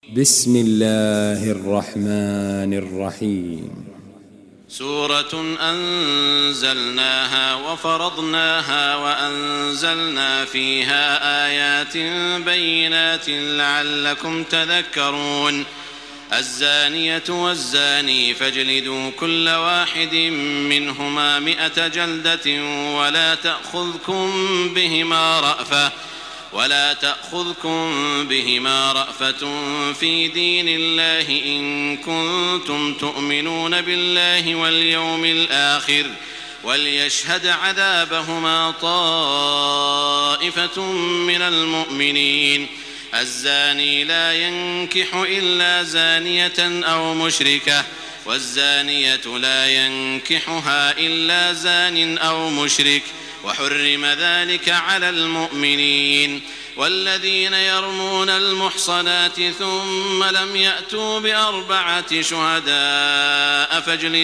بسم الله الرحمن الرحيم. سورة أنزلناها وفرضناها وأنزلنا فيها آيات بينات لعلكم تذكرون. الزانية والزاني فاجلدوا كل واحد منهما 100 جلدة ولا تأخذكم بهما رأفة في دين الله إن كنتم تؤمنون بالله واليوم الآخر وليشهد عذابهما طائفة من المؤمنين. الزاني لا ينكح إلا زانية أو مشركة والزانية لا ينكحها إلا زان أو مشرك وحرم ذلك على المؤمنين. والذين يرمون المحصنات ثم لم يأتوا ب4 شهداء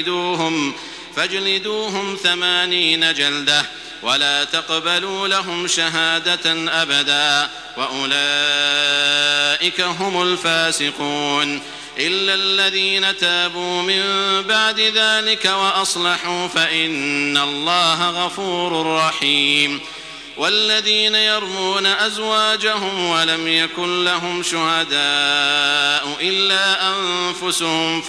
فاجلدوهم 80 جلدة ولا تقبلوا لهم شهادة أبدا وأولئك هم الفاسقون إلا الذين تابوا من بعد ذلك وأصلحوا فإن الله غفور رحيم. والذين يرمون أزواجهم ولم يكن لهم شهداء إلا أنفسهم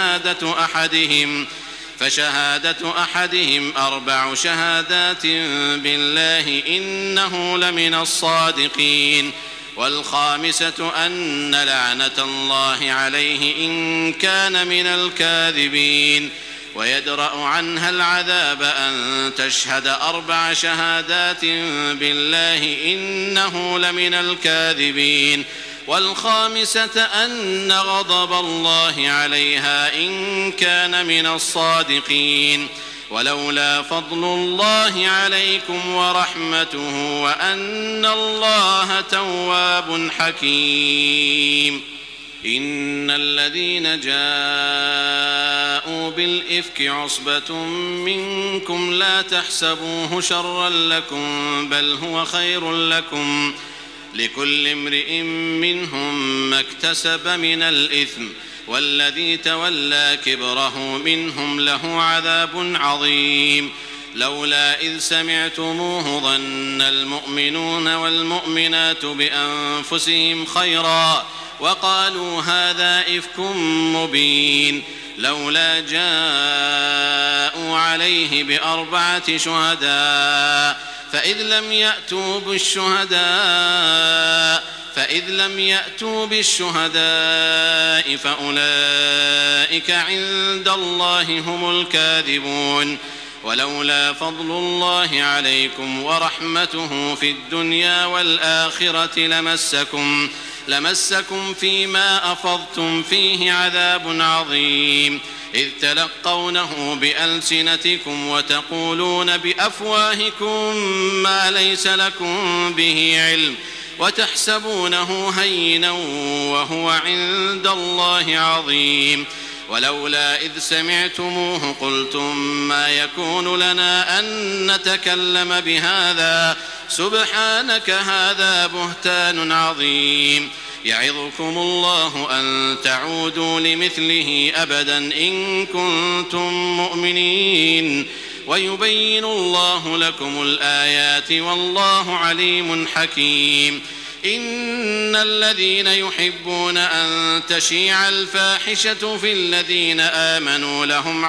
فشهادة أحدهم 4 شهادات بالله إنه لمن الصادقين. والخامسة أن لعنة الله عليه إن كان من الكاذبين. ويدرأ عنها العذاب أن تشهد 4 شهادات بالله إنه لمن الكاذبين. والخامسة أن غضب الله عليها إن كان من الصادقين. ولولا فضل الله عليكم ورحمته وأن الله تواب حكيم. إن الذين جاءوا بالإفك عصبة منكم لا تحسبوه شرا لكم بل هو خير لكم لكل امرئ منهم ما اكتسب من الإثم والذي تولى كبره منهم له عذاب عظيم. لولا إذ سمعتموه ظن المؤمنون والمؤمنات بأنفسهم خيرا وقالوا هذا إفك مبين. لولا جاءوا عليه ب4 شهداء فإذ لم يأتوا بالشهداء فأولئك عند الله هم الكاذبون. ولولا فضل الله عليكم ورحمته في الدنيا والآخرة لمسكم فيما أفضتم فيه عذاب عظيم إذ تلقونه بألسنتكم وتقولون بأفواهكم ما ليس لكم به علم وتحسبونه هينا وهو عند الله عظيم. ولولا إذ سمعتموه قلتم ما يكون لنا أن نتكلم بهذا سبحانك هذا بهتان عظيم. يعظكم الله أن تعودوا لمثله أبدا إن كنتم مؤمنين ويبين الله لكم الآيات والله عليم حكيم. إن الذين يحبون أن تشيع الفاحشة في الذين آمنوا لهم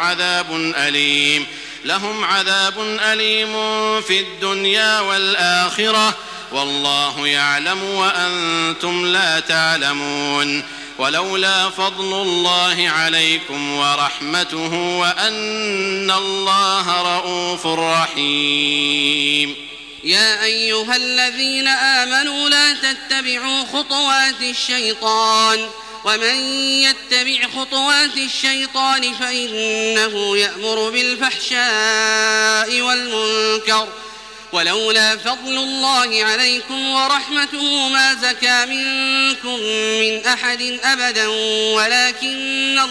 عذاب أليم في الدنيا والآخرة والله يعلم وأنتم لا تعلمون. ولولا فضل الله عليكم ورحمته وأن الله رؤوف رحيم. يا أيها الذين آمنوا لا تتبعوا خطوات الشيطان ومن يتبع خطوات الشيطان فإنه يأمر بالفحشاء والمنكر. ولولا فضل الله عليكم ورحمته ما زكى منكم من أحد أبدا ولكن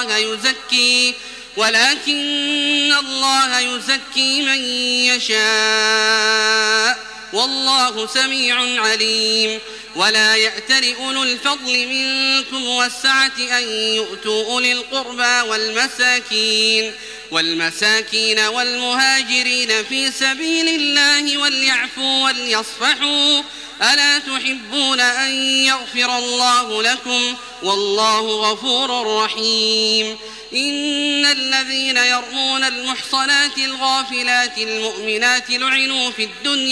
الله يزكي من يشاء والله سميع عليم. ولا يأتل أولو الفضل منكم والسعة أن يؤتوا أولي القربى والمساكين والمهاجرين في سبيل الله وليعفوا وليصفحوا ألا تحبون أن يغفر الله لكم والله غفور رحيم. إن الذين يرمون المحصنات الغافلات المؤمنات لعنوا في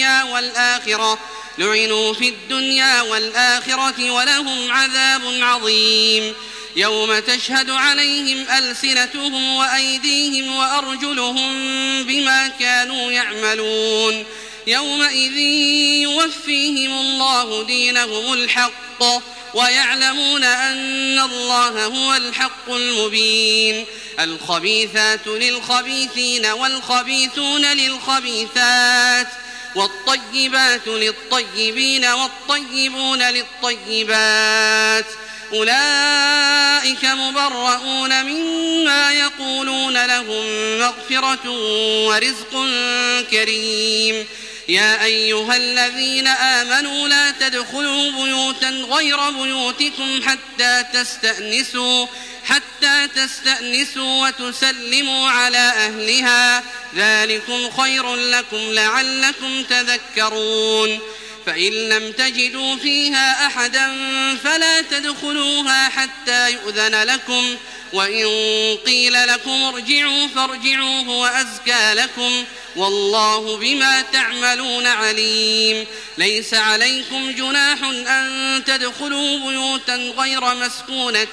الدنيا والآخرة ولهم عذاب عظيم. يوم تشهد عليهم ألسنتهم وأيديهم وأرجلهم بما كانوا يعملون يومئذ يوفيهم الله دينهم الحق ويعلمون أن الله هو الحق المبين. الخبيثات للخبيثين والخبيثون للخبيثات والطيبات للطيبين والطيبون للطيبات أولئك مبرؤون مما يقولون لهم مغفرة ورزق كريم. يا أيها الذين آمنوا لا تدخلوا بيوتا غير بيوتكم حتى تستأنسوا وتسلموا على أهلها ذلكم خير لكم لعلكم تذكرون. فإن لم تجدوا فيها أحدا فلا تدخلوها حتى يؤذن لكم وإن قيل لكم ارجعوا فارجعوا هو أزكى لكم والله بما تعملون عليم. ليس عليكم جناح أن تدخلوا بيوتا غير مسكونة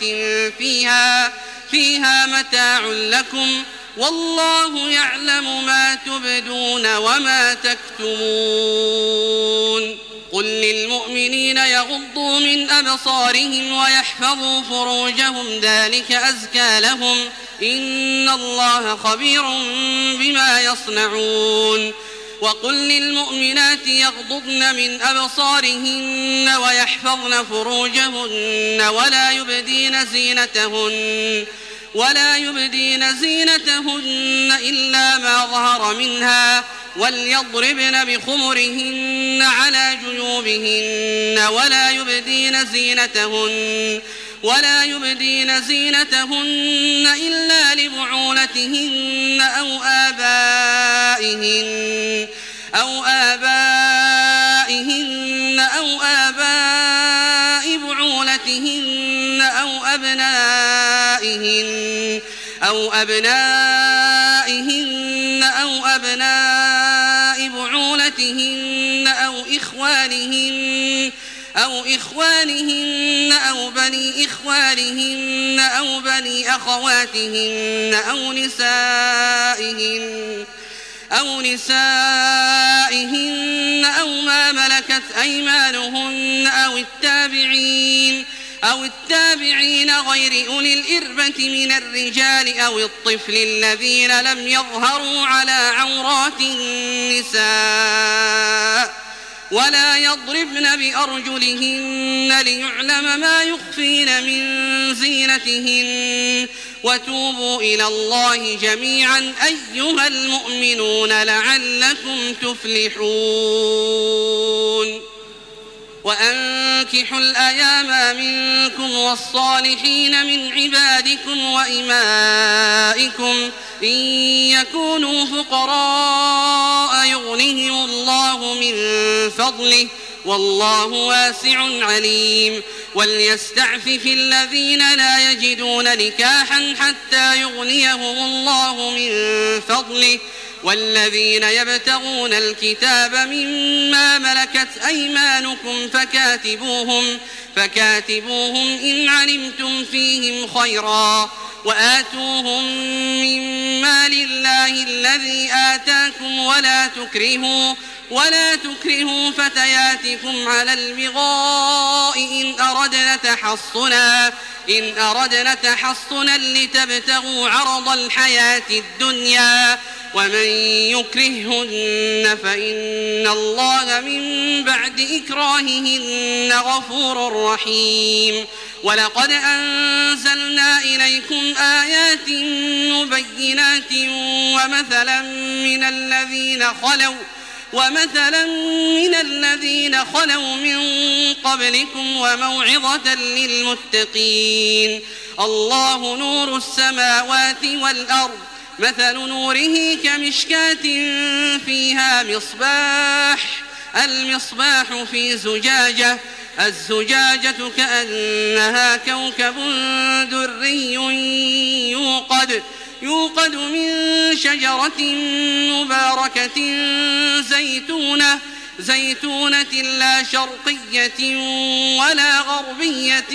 فيها متاع لكم والله يعلم ما تبدون وما تكتمون. قل للمؤمنين يغضوا من أبصارهم ويحفظوا فروجهم ذلك أزكى لهم إن الله خبير بما يصنعون. وقل للمؤمنات يغضضن من أبصارهن ويحفظن فروجهن ولا يبدين زينتهن إلا ما ظهر منها وليضربن بخمرهن على جيوبهن ولا يبدين زينتهن إلا لبعولتهن أو آبائهن أو آباء بعولتهن أو أبنائهن أو أبناء بعولتهن أو إخوانهن أو بني إخوانهن أو بني أخواتهن أو نسائهن أو ما ملكت أيمانهن أو التابعين غير أولي الإربة من الرجال أو الطفل الذين لم يظهروا على عورات النساء ولا يضربن بأرجلهن ليعلم ما يخفين من زينتهن وتوبوا إلى الله جميعا أيها المؤمنون لعلكم تفلحون. وأنكحوا الأيام منكم والصالحين من عبادكم وإمائكم إن يكونوا فقراء يغنهم الله من فضله والله واسع عليم. وليستعفف الذين لا يجدون نكاحا حتى يغنيهم الله من فضله والذين يبتغون الكتاب مما ملكت أيمانكم فكاتبوهم إن علمتم فيهم خيرا وآتوهم من مال الله الذي آتاكم ولا تكرهوا فتياتكم على البغاء إن أردنا تحصنا لتبتغوا عرض الحياة الدنيا ومن يكرههن فإن الله من بعد إكراههن غفور رحيم. ولقد أنزلنا إليكم آيات مبينات ومثلا من الذين خلوا ومثلا من الذين خلوا من قبلكم وموعظة للمتقين. الله نور السماوات والأرض مثل نوره كمشكاة فيها المصباح في زجاجة الزجاجة كأنها كوكب دري يوقد من شجرة مباركة زيتونة لا شرقية ولا غربية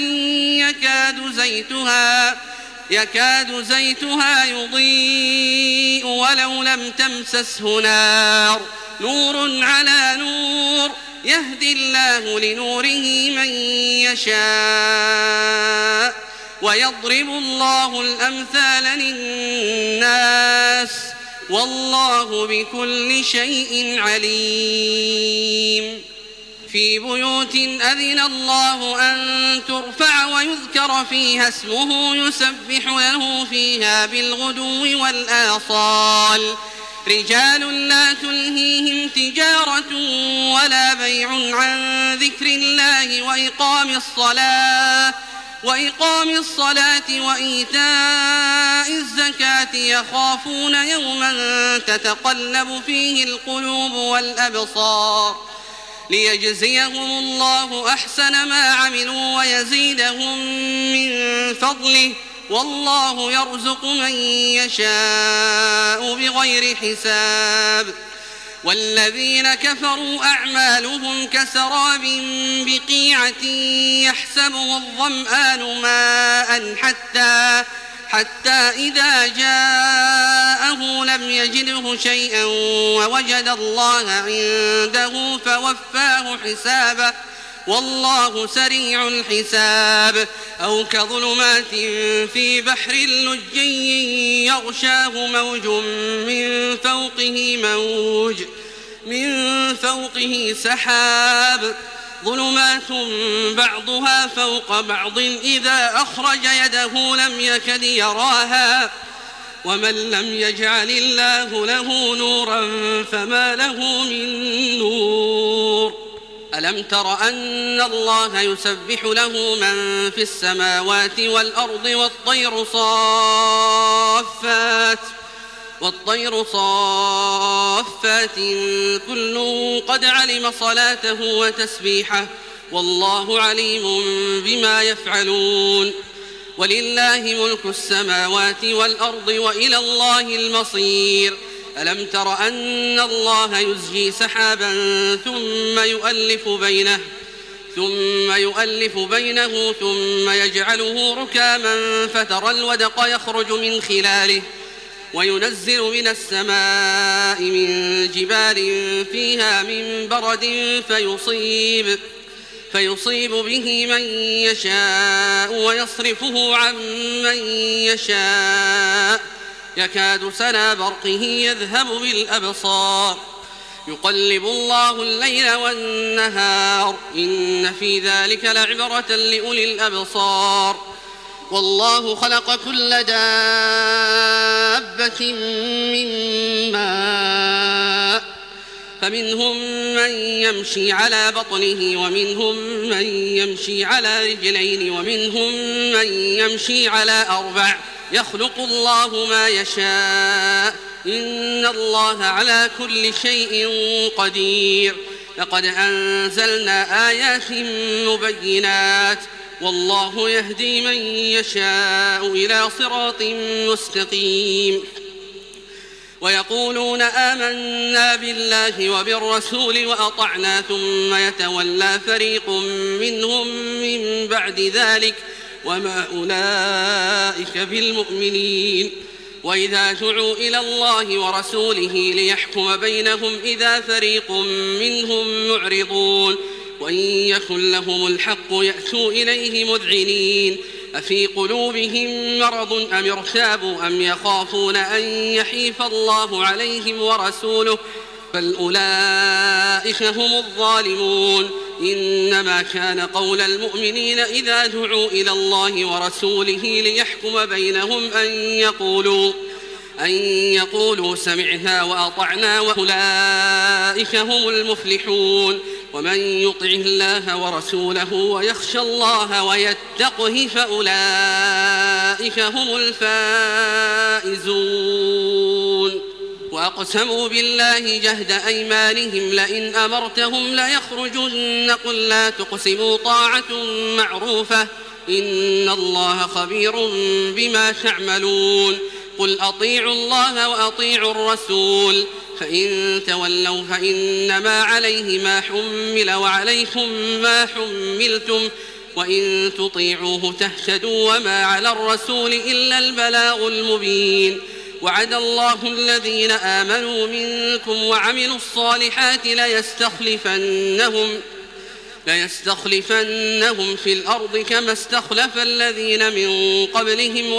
يكاد زيتها يضيء ولو لم تمسسه نار نور على نور يهدي الله لنوره من يشاء ويضرب الله الأمثال للناس والله بكل شيء عليم. في بيوت أذن الله أن ترفع ويذكر فيها اسمه يسبح له فيها بالغدو والآصال رجال لا تلهيهم تجارة ولا بيع عن ذكر الله وإقام الصلاة وإيتاء الزكاة يخافون يوما تتقلب فيه القلوب والأبصار ليجزيهم الله أحسن ما عملوا ويزيدهم من فضله والله يرزق من يشاء بغير حساب. والذين كفروا أعمالهم كسراب بقيعة يحسبه الظمآن ماء حتى إذا جاءه لم يجده شيئا ووجد الله عنده فوفاه حسابه والله سريع الحساب. أو كظلمات في بحر لجي يغشاه موج من فوقه سحاب ظلمات بعضها فوق بعض إذا أخرج يده لم يكد يراها ومن لم يجعل الله له نورا فما له من نور. ألم تر أن الله يسبح له من في السماوات والأرض والطير صافات كل قد علم صلاته وتسبيحه والله عليم بما يفعلون. ولله ملك السماوات والأرض وإلى الله المصير. ألم تر أن الله يزجي سحابا ثم يؤلف بينه ثم يجعله ركاما فترى الودق يخرج من خلاله وينزل من السماء من جبال فيها من برد فيصيب به من يشاء ويصرفه عن من يشاء يكاد سنا برقه يذهب بالأبصار يقلب الله الليل والنهار إن في ذلك لعبرة لأولي الأبصار. والله خلق كل دابة من ماء فمنهم من يمشي على بطنه ومنهم من يمشي على رجلين ومنهم من يمشي على 4 يخلق الله ما يشاء إن الله على كل شيء قدير. لقد أنزلنا آيات مبينات والله يهدي من يشاء إلى صراط مستقيم. ويقولون آمنا بالله وبالرسول وأطعنا ثم يتولى فريق منهم من بعد ذلك وما أولئك بالمؤمنين. وإذا دعوا إلى الله ورسوله ليحكم بينهم إذا فريق منهم معرضون وإن يكن لهم الحق يأتوا إليه مذعنين أفي قلوبهم مرض أم ارتابوا أم يخافون أن يحيف الله عليهم ورسوله بل أولئك هم الظالمون. إنما كان قول المؤمنين إذا دعوا إلى الله ورسوله ليحكم بينهم أن أن يقولوا سمعنا وأطعنا وأولئك هم المفلحون ومن يطع الله ورسوله ويخشى الله ويتقه فأولئك هم الفائزون وأقسموا بالله جهد أيمانهم لئن أمرتهم ليخرجن قل لا تقسموا طاعة معروفة إن الله خبير بما تعملون قل أطيعوا الله وأطيعوا الرسول فإن تولوا فإنما عليه ما حمل وعليكم ما حملتم وإن تطيعوه تهتدوا وما على الرسول إلا البلاغ المبين وعد الله الذين آمنوا منكم وعملوا الصالحات ليستخلفنهم في الأرض كما استخلف الذين من قبلهم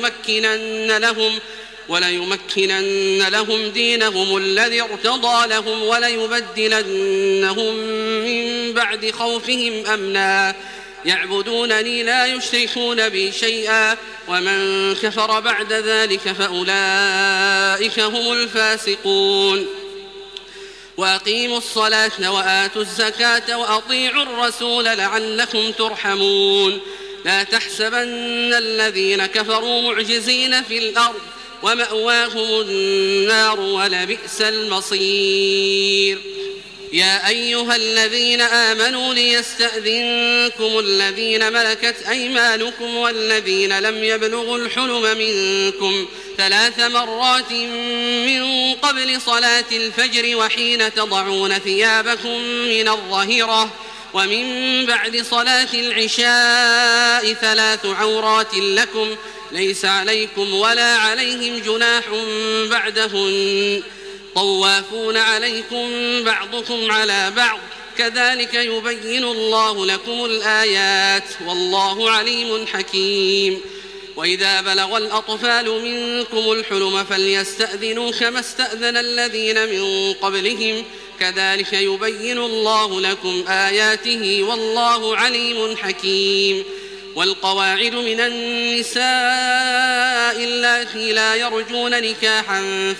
وليمكنن لهم دينهم الذي ارتضى لهم وليبدلنهم من بعد خوفهم أمنا يعبدونني لا يشركون بي شيئا ومن كفر بعد ذلك فأولئك هم الفاسقون وأقيموا الصلاة وآتوا الزكاة وأطيعوا الرسول لعلكم ترحمون لا تحسبن الذين كفروا معجزين في الأرض ومأواهم النار ولبئس المصير يا أيها الذين آمنوا ليستأذنكم الذين ملكت أيمانكم والذين لم يبلغوا الحلم منكم 3 مرات من قبل صلاة الفجر وحين تضعون ثيابكم من الظهيرة ومن بعد صلاة العشاء 3 عورات لكم ليس عليكم ولا عليهم جناح بعدهن طوافون عليكم بعضكم على بعض كذلك يبين الله لكم الآيات والله عليم حكيم وإذا بلغ الأطفال منكم الحلم فليستأذنوا كما استأذن الذين من قبلهم كذلك يبين الله لكم آياته والله عليم حكيم والقواعد من النساء اللاتي لا يرجون نكاحا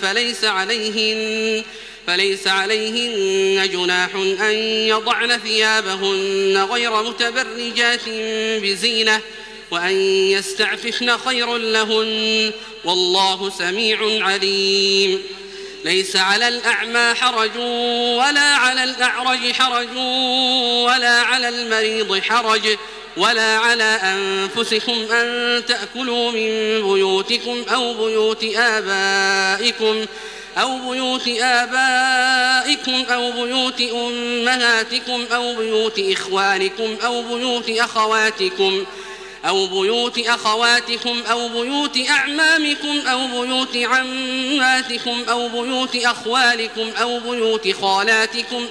فليس عليهن جناح أن يضعن ثيابهن غير متبرجات بزينة وأن يستعففن خير لهن والله سميع عليم ليس على الأعمى حرج ولا على الأعرج حرج ولا على المريض حرج ولا على أنفسكم أن تأكلوا من بيوتكم أو بيوت آبائكم أو بيوت أمهاتكم أو بيوت إخوانكم أو بيوت أخواتكم أو بيوت أعمامكم أو بيوت عماتكم أو بيوت أخوالكم أو بيوت خالاتكم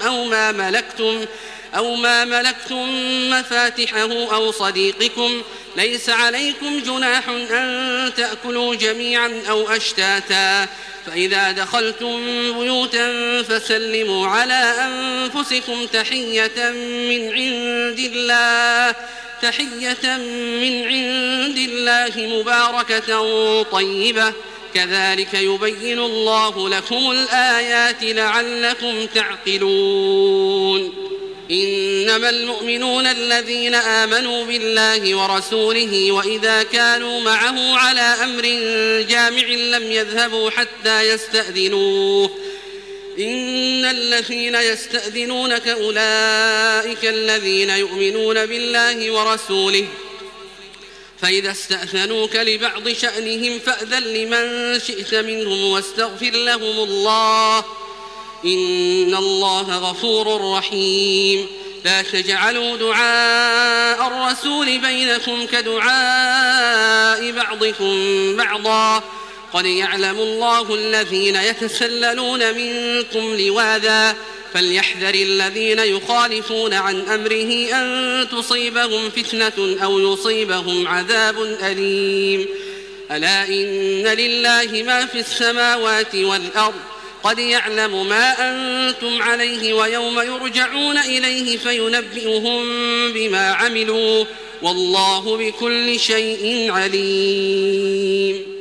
أو ما ملكتم مفاتحه أو صديقكم ليس عليكم جناح أن تأكلوا جميعا أو أشتاتا فإذا دخلتم بيوتا فسلموا على أنفسكم تحية من عند الله مباركة طيبة كذلك يبين الله لكم الآيات لعلكم تعقلون إنما المؤمنون الذين آمنوا بالله ورسوله وإذا كانوا معه على أمر جامع لم يذهبوا حتى يستأذنوه إن الذين يستأذنونك أولئك الذين يؤمنون بالله ورسوله فإذا استأذنوك لبعض شأنهم فأذن لمن شئت منهم واستغفر لهم الله إن الله غفور رحيم لا تجعلوا دعاء الرسول بينكم كدعاء بعضكم بعضا قد يعلم الله الذين يتسللون منكم لواذا فليحذر الذين يخالفون عن أمره أن تصيبهم فتنة أو يصيبهم عذاب أليم ألا إن لله ما في السماوات والأرض قد يعلم ما أنتم عليه ويوم يرجعون إليه فينبئهم بما عملوا والله بكل شيء عليم